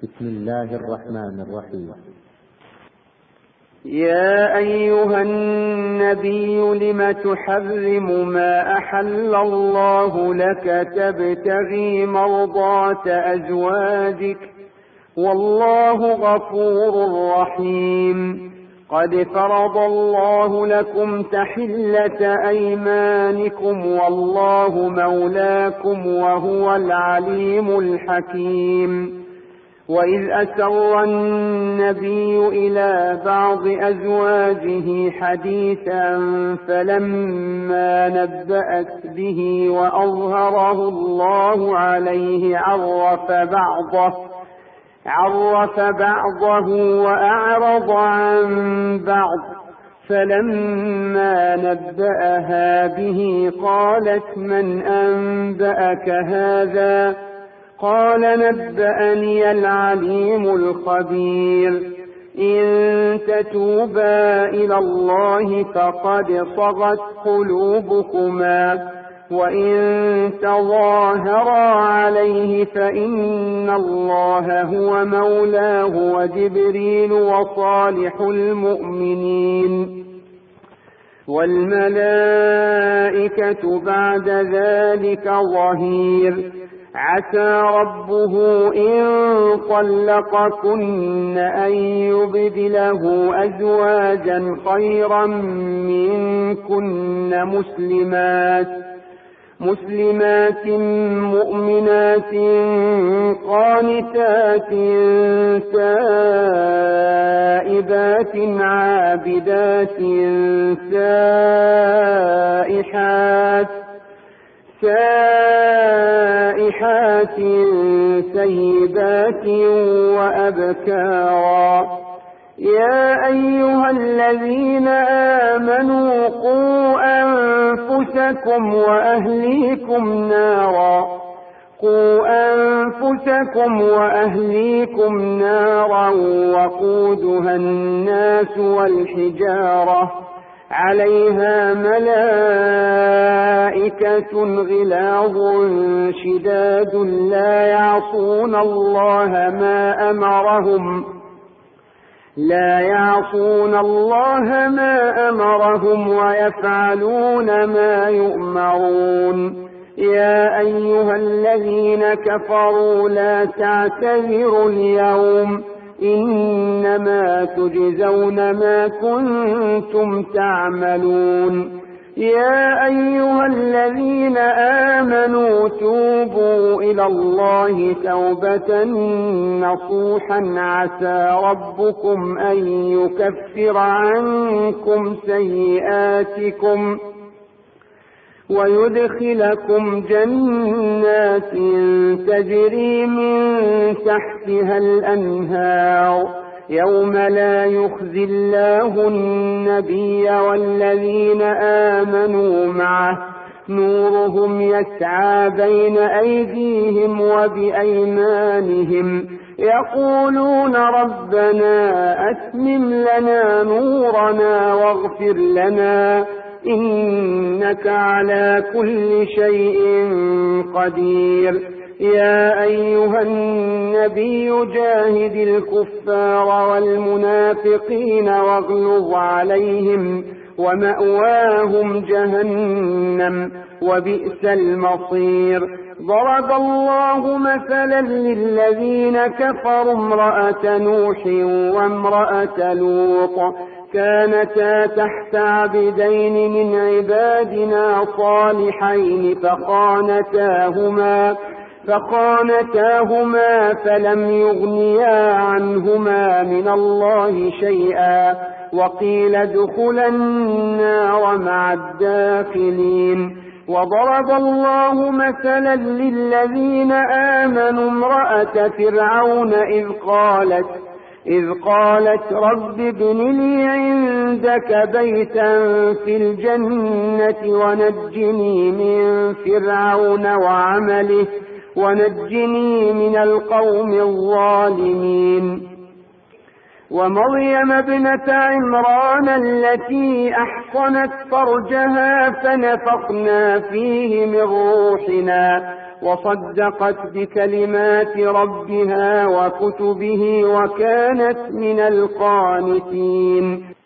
بسم الله الرحمن الرحيم. يا أيها النبي لم تحرم ما أحل الله لك تبتغي مرضات أزواجك والله غفور رحيم. قد فرض الله لكم تحلة أيمانكم والله مولاكم وهو العليم الحكيم. وإذ أسر النبي إلى بعض أزواجه حديثا فلما نبأت به وأظهره الله عليه عرف بعضه وأعرض عن بعض، فلما نبأها به قالت من أنبأك هذا؟ قال نبأني العليم الخبير. إن تتوبا إلى الله فقد صغت قلوبكما وإن تظاهرا عليه فإن الله هو مولاه وجبريل وصالح المؤمنين والملائكة بعد ذلك ظهير. عسى ربه إن طلقكن أن يبدله أزواجا خيرا منكن مسلمات مؤمنات قانتات تائبات عابدات سائحات سيبات وأبكارا. يا أيها الذين آمنوا قوا أنفسكم وأهليكم نارا وقودها الناس والحجارة عليها ملائكة غلاظ شداد لا يعصون الله ما أمرهم ويفعلون ما يؤمرون. يا أيها الذين كفروا لا تعتذروا اليوم إنما تجزون ما كنتم تعملون. يا أيها الذين آمنوا توبوا إلى الله توبة نصوحا عسى ربكم أن يكفر عنكم سيئاتكم ويدخلكم جنات تجري من تحتها الأنهار يوم لا يخزي الله النبي والذين آمنوا معه نورهم يسعى بين أيديهم وبأيمانهم يقولون ربنا أتمم لنا نورنا واغفر لنا إنك على كل شيء قدير. يا أيها النبي جاهد الكفار والمنافقين واغلظ عليهم ومأواهم جهنم وبئس المصير. ضرب الله مثلا للذين كفروا امرأة نوح وامرأة لوط كانتا تحت عبدين من عبادنا صالحين فخانتاهما فلم يغنيا عنهما من الله شيئا وقيل ادخلا النار مع الداخلين. وضرب الله مثلا للذين آمنوا امرأة فرعون إذ قالت رب ابن لي عندك بيتا في الجنة ونجني من فرعون وعمله ونجني من القوم الظالمين. ومريم ابنة عمران التي أحصنت فرجها فنفخنا فيه من روحنا وصدقت بكلمات ربها وكتبه وكانت من القانتين.